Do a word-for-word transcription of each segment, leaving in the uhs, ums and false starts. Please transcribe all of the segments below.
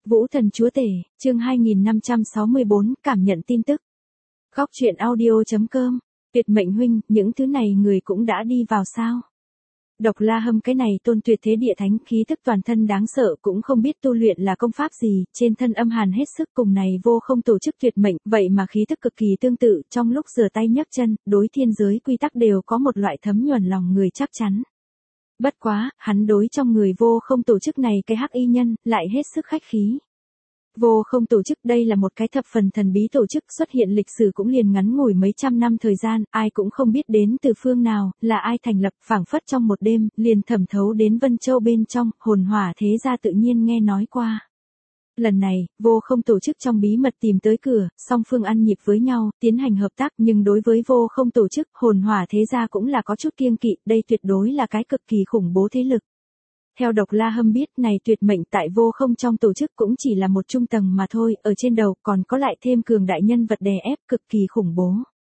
Vũ Thần Chúa Tể, chương hai nghìn năm trăm sáu mươi bốn, cảm nhận tin tức. Góc truyện audio.com, Tuyệt Mệnh huynh, những thứ này người cũng đã đi vào sao? Độc La Hâm cái này tôn tuyệt thế địa thánh, khí tức toàn thân đáng sợ, cũng không biết tu luyện là công pháp gì, trên thân âm hàn hết sức, cùng này vô không tổ chức tuyệt mệnh, vậy mà khí tức cực kỳ tương tự, trong lúc giơ tay nhấc chân, đối thiên giới quy tắc đều có một loại thấm nhuần lòng người chắc chắn. Bất quá, hắn đối trong người vô không tổ chức này cái hắc y nhân, lại hết sức khách khí. Vô không tổ chức đây là một cái thập phần thần bí tổ chức, xuất hiện lịch sử cũng liền ngắn ngủi mấy trăm năm thời gian, ai cũng không biết đến từ phương nào, là ai thành lập, phảng phất trong một đêm, liền thẩm thấu đến Vân Châu bên trong, hồn hỏa thế gia tự nhiên nghe nói qua. Lần này, vô không tổ chức trong bí mật tìm tới cửa, song phương ăn nhịp với nhau, tiến hành hợp tác, nhưng đối với vô không tổ chức, hồn hỏa thế gia cũng là có chút kiêng kỵ, đây tuyệt đối là cái cực kỳ khủng bố thế lực. Theo Độc La Hâm biết, này tuyệt mệnh tại vô không trong tổ chức cũng chỉ là một trung tầng mà thôi, ở trên đầu còn có lại thêm cường đại nhân vật đè ép cực kỳ khủng bố.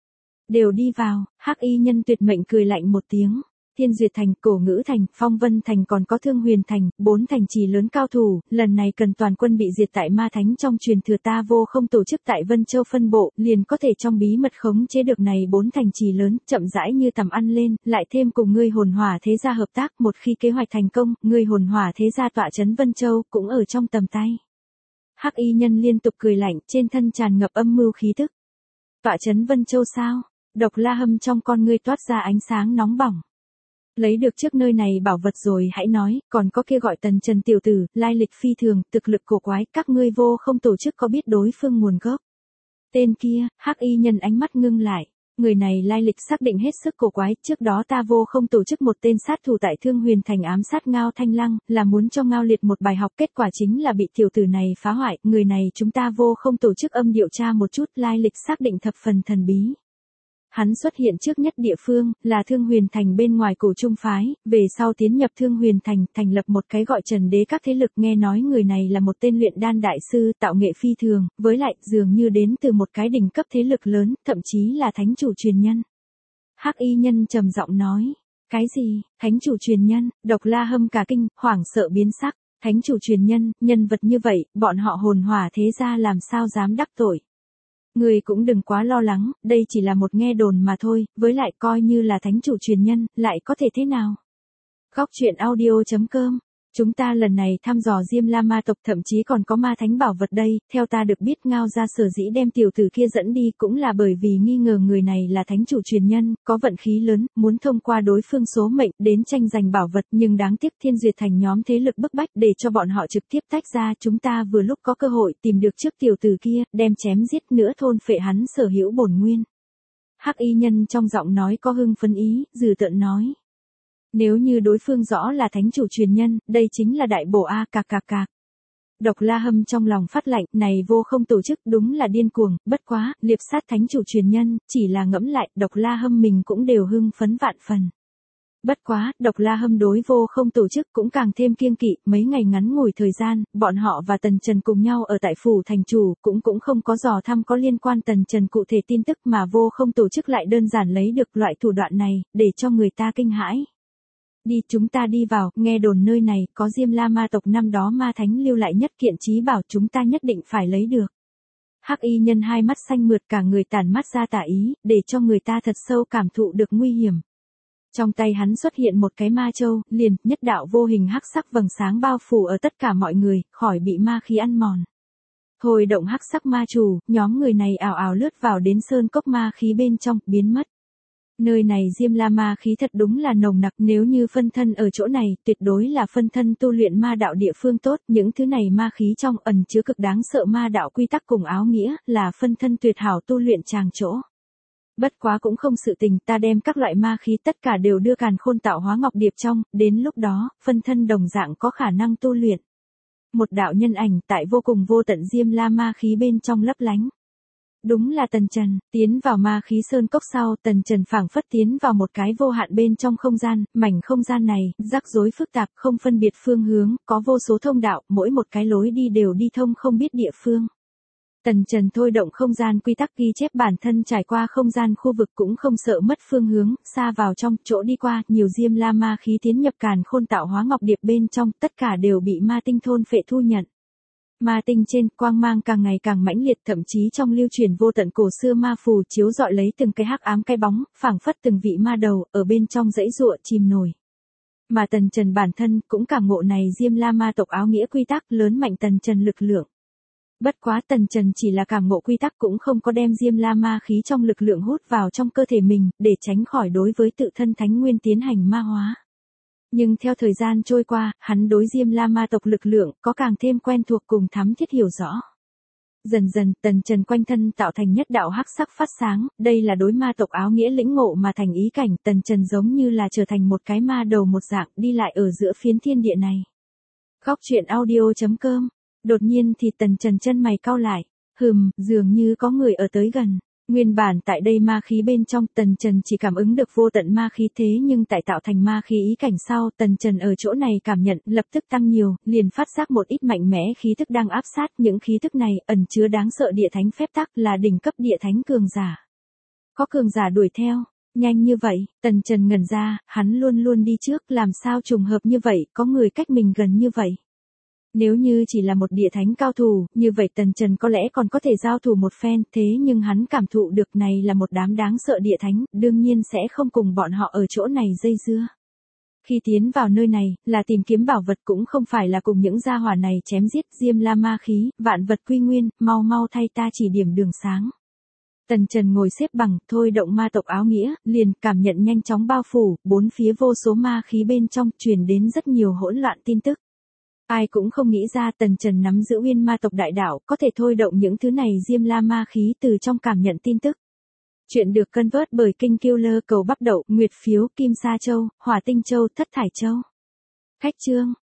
Đều đi vào, hắc y nhân tuyệt mệnh cười lạnh một tiếng. Thiên Duyệt Thành, Cổ Ngữ Thành, Phong Vân Thành còn có Thương Huyền Thành, bốn thành trì lớn cao thủ, lần này cần toàn quân bị diệt tại ma thánh trong truyền thừa ta vô không tổ chức tại Vân Châu phân bộ, liền có thể trong bí mật khống chế được này bốn thành trì lớn, chậm rãi như tầm ăn lên, lại thêm cùng ngươi hồn hỏa thế gia hợp tác, một khi kế hoạch thành công, ngươi hồn hỏa thế gia tọa trấn Vân Châu, cũng ở trong tầm tay. Hắc y nhân liên tục cười lạnh, trên thân tràn ngập âm mưu khí tức. Tọa trấn Vân Châu sao? Độc La Hâm trong con ngươi toát ra ánh sáng nóng bỏng. Lấy được trước nơi này bảo vật rồi hãy nói, còn có kia gọi Tần Trần tiểu tử, lai lịch phi thường, thực lực cổ quái, các ngươi vô không tổ chức có biết đối phương nguồn gốc. Tên kia, hắc y nhân ánh mắt ngưng lại, người này lai lịch xác định hết sức cổ quái, trước đó ta vô không tổ chức một tên sát thủ tại Thương Huyền Thành ám sát Ngao Thanh Lăng, là muốn cho Ngao Liệt một bài học, kết quả chính là bị tiểu tử này phá hoại, người này chúng ta vô không tổ chức âm điều tra một chút, lai lịch xác định thập phần thần bí. Hắn xuất hiện trước nhất địa phương, là Thương Huyền Thành bên ngoài Cổ Trung phái, về sau tiến nhập Thương Huyền Thành, thành lập một cái gọi Trần Đế các thế lực, nghe nói người này là một tên luyện đan đại sư, tạo nghệ phi thường, với lại, dường như đến từ một cái đỉnh cấp thế lực lớn, thậm chí là thánh chủ truyền nhân. Hắc y nhân trầm giọng nói, cái gì, thánh chủ truyền nhân, Độc La Hâm cả kinh, hoảng sợ biến sắc, thánh chủ truyền nhân, nhân vật như vậy, bọn họ hồn hỏa thế gia làm sao dám đắc tội. Người cũng đừng quá lo lắng, đây chỉ là một nghe đồn mà thôi, với lại coi như là thánh chủ truyền nhân, lại có thể thế nào? Góc truyện audio.com, chúng ta lần này thăm dò Diêm La ma tộc, thậm chí còn có ma thánh bảo vật đây, theo ta được biết Ngao gia sở dĩ đem tiểu tử kia dẫn đi cũng là bởi vì nghi ngờ người này là thánh chủ truyền nhân, có vận khí lớn, muốn thông qua đối phương số mệnh đến tranh giành bảo vật, nhưng đáng tiếc Thiên Duyệt Thành nhóm thế lực bức bách để cho bọn họ trực tiếp tách ra, chúng ta vừa lúc có cơ hội tìm được trước tiểu tử kia, đem chém giết nữa thôn phệ hắn sở hữu bổn nguyên. Hắc y nhân trong giọng nói có hưng phấn ý, dừ tợn nói. Nếu như đối phương rõ là thánh chủ truyền nhân, đây chính là đại bổ a, cạc cạc cạc. Độc La Hâm trong lòng phát lạnh, này vô không tổ chức đúng là điên cuồng, bất quá, liệp sát thánh chủ truyền nhân, chỉ là ngẫm lại, Độc La Hâm mình cũng đều hưng phấn vạn phần. Bất quá, Độc La Hâm đối vô không tổ chức cũng càng thêm kiêng kỵ, mấy ngày ngắn ngủi thời gian, bọn họ và Tần Trần cùng nhau ở tại phủ thành chủ, cũng cũng không có dò thăm có liên quan Tần Trần cụ thể tin tức mà vô không tổ chức lại đơn giản lấy được loại thủ đoạn này, để cho người ta kinh hãi. Đi, chúng ta đi vào, nghe đồn nơi này, có Diêm La ma tộc năm đó ma thánh lưu lại nhất kiện chí bảo, chúng ta nhất định phải lấy được. Hắc y nhân hai mắt xanh mượt, cả người tản mắt ra tà ý, để cho người ta thật sâu cảm thụ được nguy hiểm. Trong tay hắn xuất hiện một cái ma châu, liền, nhất đạo vô hình hắc sắc vầng sáng bao phủ ở tất cả mọi người, khỏi bị ma khí ăn mòn. Thôi động hắc sắc ma chủ, nhóm người này ảo ảo lướt vào đến sơn cốc ma khí bên trong, biến mất. Nơi này Diêm La ma khí thật đúng là nồng nặc, nếu như phân thân ở chỗ này, tuyệt đối là phân thân tu luyện ma đạo địa phương tốt, những thứ này ma khí trong ẩn chứa cực đáng sợ ma đạo quy tắc cùng áo nghĩa, là phân thân tuyệt hảo tu luyện tràng chỗ. Bất quá cũng không sự tình, ta đem các loại ma khí tất cả đều đưa Càn Khôn Tạo Hóa Ngọc Điệp trong, đến lúc đó, phân thân đồng dạng có khả năng tu luyện. Một đạo nhân ảnh tại vô cùng vô tận Diêm La ma khí bên trong lấp lánh. Đúng là Tần Trần, tiến vào ma khí sơn cốc sau, Tần Trần phảng phất tiến vào một cái vô hạn bên trong không gian, mảnh không gian này, rắc rối phức tạp, không phân biệt phương hướng, có vô số thông đạo, mỗi một cái lối đi đều đi thông không biết địa phương. Tần Trần thôi động không gian quy tắc ghi chép bản thân trải qua không gian khu vực cũng không sợ mất phương hướng, xa vào trong, chỗ đi qua, nhiều Diêm La ma khí tiến nhập Càn Khôn Tạo Hóa Ngọc Điệp bên trong, tất cả đều bị ma tinh thôn phệ thu nhận. Ma tinh trên, quang mang càng ngày càng mãnh liệt, thậm chí trong lưu truyền vô tận cổ xưa ma phù chiếu rọi lấy từng cái hắc ám cái bóng, phảng phất từng vị ma đầu, ở bên trong dãy giụa chìm nổi. Mà Tần Trần bản thân, cũng cảm ngộ này Diêm La ma tộc áo nghĩa quy tắc, lớn mạnh Tần Trần lực lượng. Bất quá Tần Trần chỉ là cảm ngộ quy tắc cũng không có đem Diêm La ma khí trong lực lượng hút vào trong cơ thể mình, để tránh khỏi đối với tự thân thánh nguyên tiến hành ma hóa. Nhưng theo thời gian trôi qua, hắn đối Diêm La ma tộc lực lượng có càng thêm quen thuộc cùng thắm thiết hiểu rõ. Dần dần, Tần Trần quanh thân tạo thành nhất đạo hắc sắc phát sáng, đây là đối ma tộc áo nghĩa lĩnh ngộ mà thành ý cảnh, Tần Trần giống như là trở thành một cái ma đầu một dạng, đi lại ở giữa phiến thiên địa này. Góc truyện audio chấm com. Đột nhiên thì Tần Trần chân mày cau lại, hừm, dường như có người ở tới gần. Nguyên bản tại đây ma khí bên trong, Tần Trần chỉ cảm ứng được vô tận ma khí, thế nhưng tại tạo thành ma khí ý cảnh sau, Tần Trần ở chỗ này cảm nhận lập tức tăng nhiều, liền phát giác một ít mạnh mẽ khí thức đang áp sát, những khí thức này ẩn chứa đáng sợ địa thánh phép tắc, là đỉnh cấp địa thánh cường giả. Có cường giả đuổi theo, nhanh như vậy, Tần Trần ngẩn ra, hắn luôn luôn đi trước, làm sao trùng hợp như vậy, có người cách mình gần như vậy. Nếu như chỉ là một địa thánh cao thủ, như vậy Tần Trần có lẽ còn có thể giao thủ một phen, thế nhưng hắn cảm thụ được này là một đám đáng sợ địa thánh, đương nhiên sẽ không cùng bọn họ ở chỗ này dây dưa. Khi tiến vào nơi này, là tìm kiếm bảo vật cũng không phải là cùng những gia hỏa này chém giết. Diêm La ma khí, vạn vật quy nguyên, mau mau thay ta chỉ điểm đường sáng. Tần Trần ngồi xếp bằng, thôi động ma tộc áo nghĩa, liền cảm nhận nhanh chóng bao phủ, bốn phía vô số ma khí bên trong, truyền đến rất nhiều hỗn loạn tin tức. Ai cũng không nghĩ ra Tần Trần nắm giữ Uyên ma tộc đại đạo, có thể thôi động những thứ này Diêm La ma khí từ trong cảm nhận tin tức. Chuyện được cân vớt bởi Kinh Killer cầu bắp đậu, Nguyệt phiếu, Kim Sa Châu, Hỏa Tinh Châu, Thất Thải Châu. Khách chương.